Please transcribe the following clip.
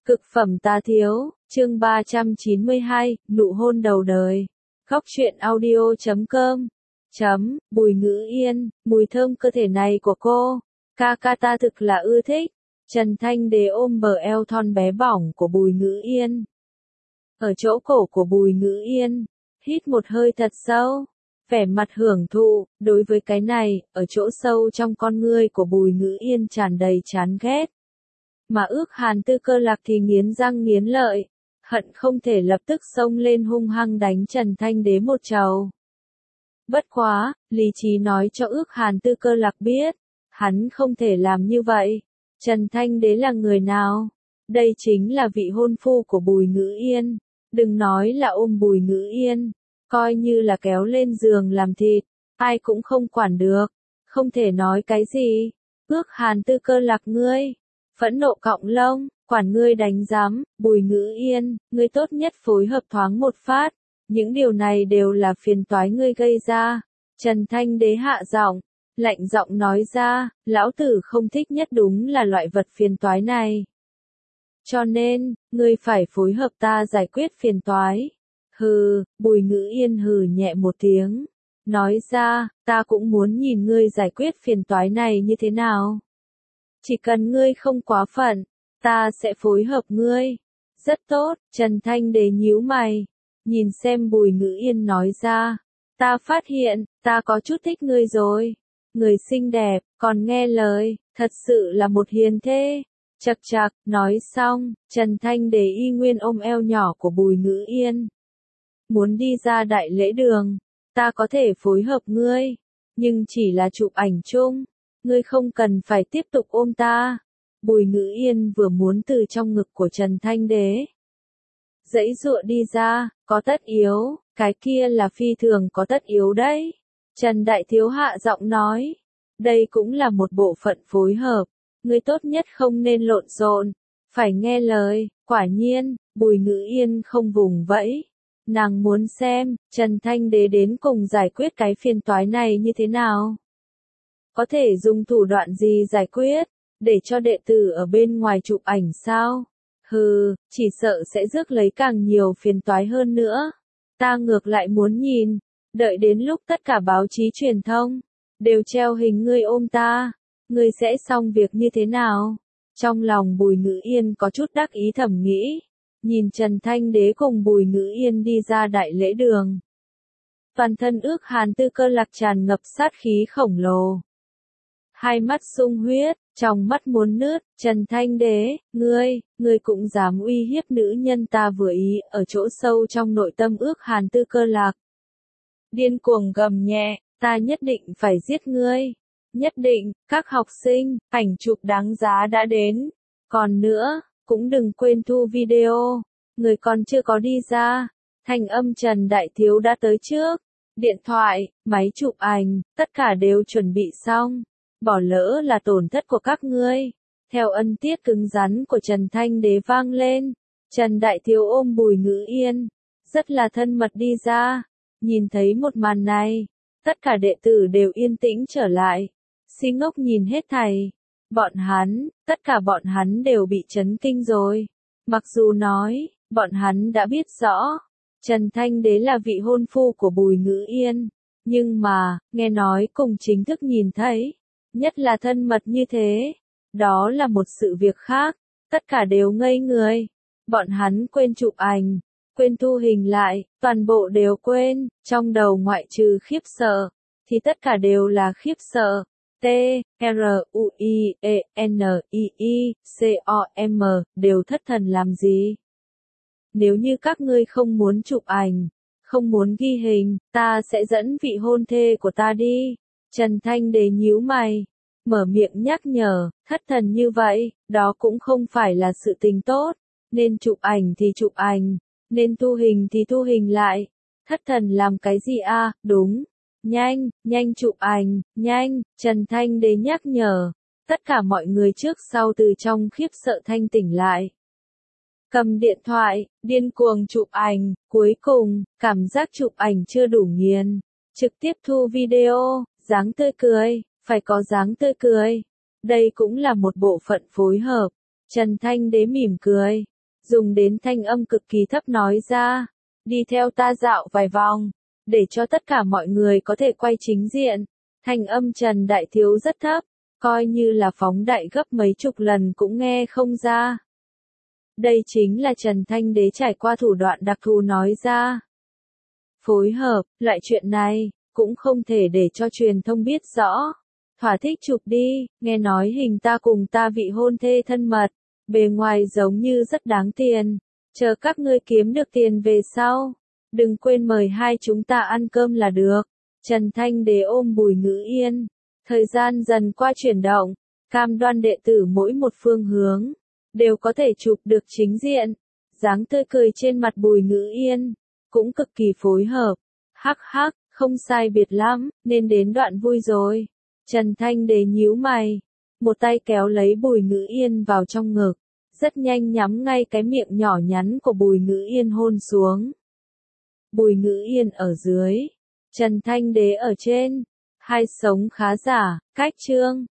Cực phẩm tá thiếu, chương 392, nụ hôn đầu đời. Góc truyện audio.com. Bùi Ngữ Yên, mùi thơm cơ thể này của cô. Ca ca ta thực là ưa thích. Trần Thanh Đế ôm bờ eo thon bé bỏng của Bùi Ngữ Yên. Ở chỗ cổ của Bùi Ngữ Yên, hít một hơi thật sâu. Vẻ mặt hưởng thụ, đối với cái này, ở chỗ sâu trong con ngươi của Bùi Ngữ Yên tràn đầy chán ghét. Mà Ước Hàn Tư Cơ Lạc thì nghiến răng nghiến lợi, hận không thể lập tức xông lên hung hăng đánh Trần Thanh Đế một trầu. Bất quá, lý trí nói cho Ước Hàn Tư Cơ Lạc biết, hắn không thể làm như vậy. Trần Thanh Đế là người nào? Đây chính là vị hôn phu của Bùi Ngữ Yên. Đừng nói là ôm Bùi Ngữ Yên, coi như là kéo lên giường làm thịt, ai cũng không quản được, không thể nói cái gì. Ước Hàn Tư Cơ Lạc ngươi, phẫn nộ cọng lông, quản ngươi đánh giám, Bùi Ngữ Yên, ngươi tốt nhất phối hợp thoáng một phát, những điều này đều là phiền toái ngươi gây ra. Trần Thanh Đế hạ giọng, lạnh giọng nói ra, lão tử không thích nhất đúng là loại vật phiền toái này. Cho nên, ngươi phải phối hợp ta giải quyết phiền toái. Hừ, Bùi Ngữ Yên hừ nhẹ một tiếng, nói ra, ta cũng muốn nhìn ngươi giải quyết phiền toái này như thế nào. Chỉ cần ngươi không quá phận, ta sẽ phối hợp ngươi. Rất tốt, Trần Thanh Đế nhíu mày, nhìn xem Bùi Ngữ Yên nói ra, ta phát hiện, ta có chút thích ngươi rồi. Người xinh đẹp, còn nghe lời, thật sự là một hiền thê. Chậc chậc, nói xong, Trần Thanh Đế y nguyên ôm eo nhỏ của Bùi Ngữ Yên. Muốn đi ra đại lễ đường, ta có thể phối hợp ngươi, nhưng chỉ là chụp ảnh chung, ngươi không cần phải tiếp tục ôm ta. Bùi Ngữ Yên vừa muốn từ trong ngực của Trần Thanh Đế giãy giụa đi ra, có tất yếu, cái kia là phi thường có tất yếu đấy. Trần Đại Thiếu hạ giọng nói, đây cũng là một bộ phận phối hợp, ngươi tốt nhất không nên lộn xộn, phải nghe lời. Quả nhiên, Bùi Ngữ Yên không vùng vẫy. Nàng muốn xem, Trần Thanh Đế đến cùng giải quyết cái phiền toái này như thế nào. Có thể dùng thủ đoạn gì giải quyết, để cho đệ tử ở bên ngoài chụp ảnh sao? Hừ, chỉ sợ sẽ rước lấy càng nhiều phiền toái hơn nữa. Ta ngược lại muốn nhìn, đợi đến lúc tất cả báo chí truyền thông đều treo hình ngươi ôm ta, ngươi sẽ xong việc như thế nào? Trong lòng Bùi Ngữ Yên có chút đắc ý thầm nghĩ, nhìn Trần Thanh Đế cùng Bùi Ngữ Yên đi ra đại lễ đường. Toàn thân Ước Hàn Tư Cơ Lạc tràn ngập sát khí khổng lồ. Hai mắt sung huyết, trong mắt muốn nứt. Trần Thanh Đế, ngươi cũng dám uy hiếp nữ nhân ta vừa ý. Ở chỗ sâu trong nội tâm Ước Hàn Tư Cơ Lạc điên cuồng gầm nhẹ, ta nhất định phải giết ngươi. Nhất định, các học sinh, ảnh chụp đáng giá đã đến. Còn nữa, cũng đừng quên thu video. Người còn chưa có đi ra, thanh âm Trần Đại Thiếu đã tới trước. Điện thoại, máy chụp ảnh, tất cả đều chuẩn bị xong. Bỏ lỡ là tổn thất của các ngươi. Theo ân tiết cứng rắn của Trần Thanh Đế vang lên, Trần Đại Thiếu ôm Bùi Ngữ Yên, rất là thân mật đi ra. Nhìn thấy một màn này, tất cả đệ tử đều yên tĩnh trở lại, si ngốc nhìn hết thảy. Tất cả bọn hắn đều bị chấn kinh rồi. Mặc dù nói, bọn hắn đã biết rõ, Trần Thanh Đế là vị hôn phu của Bùi Ngữ Yên, nhưng mà, nghe nói cùng chính thức nhìn thấy, nhất là thân mật như thế, đó là một sự việc khác. Tất cả đều ngây người. Bọn hắn quên chụp ảnh, quên thu hình lại, toàn bộ đều quên, trong đầu ngoại trừ khiếp sợ, thì tất cả đều là khiếp sợ. T-R-U-I-E-N-I-I-C-O-M, đều thất thần làm gì? Nếu như các ngươi không muốn chụp ảnh, không muốn ghi hình, ta sẽ dẫn vị hôn thê của ta đi. Trần Thanh Đế nhíu mày, mở miệng nhắc nhở, thất thần như vậy, đó cũng không phải là sự tình tốt. Nên chụp ảnh thì chụp ảnh, nên thu hình thì thu hình lại. Thất thần làm cái gì à? Đúng. Nhanh chụp ảnh, nhanh, Trần Thanh Đế nhắc nhở. Tất cả mọi người trước sau từ trong khiếp sợ thanh tỉnh lại. Cầm điện thoại, điên cuồng chụp ảnh, cuối cùng, cảm giác chụp ảnh chưa đủ nghiền. Trực tiếp thu video, dáng tươi cười, phải có dáng tươi cười. Đây cũng là một bộ phận phối hợp. Trần Thanh Đế mỉm cười, dùng đến thanh âm cực kỳ thấp nói ra, đi theo ta dạo vài vòng, để cho tất cả mọi người có thể quay chính diện. Thanh âm Trần Đại Thiếu rất thấp, coi như là phóng đại gấp mấy chục lần cũng nghe không ra. Đây chính là Trần Thanh Đế trải qua thủ đoạn đặc thù nói ra. Phối hợp, loại chuyện này, cũng không thể để cho truyền thông biết rõ. Thỏa thích chụp đi, nghe nói hình ta cùng ta vị hôn thê thân mật, bề ngoài giống như rất đáng tiền. Chờ các ngươi kiếm được tiền về sau, đừng quên mời hai chúng ta ăn cơm là được. Trần Thanh Đế ôm Bùi Ngữ Yên. Thời gian dần qua chuyển động, cam đoan đệ tử mỗi một phương hướng, đều có thể chụp được chính diện. Dáng tươi cười trên mặt Bùi Ngữ Yên, cũng cực kỳ phối hợp. Hắc hắc, không sai biệt lắm, nên đến đoạn vui rồi. Trần Thanh Đế nhíu mày, một tay kéo lấy Bùi Ngữ Yên vào trong ngực, rất nhanh nhắm ngay cái miệng nhỏ nhắn của Bùi Ngữ Yên hôn xuống. Bùi Ngữ Yên ở dưới, Trần Thanh Đế ở trên, hai sống khá giả, cách chương.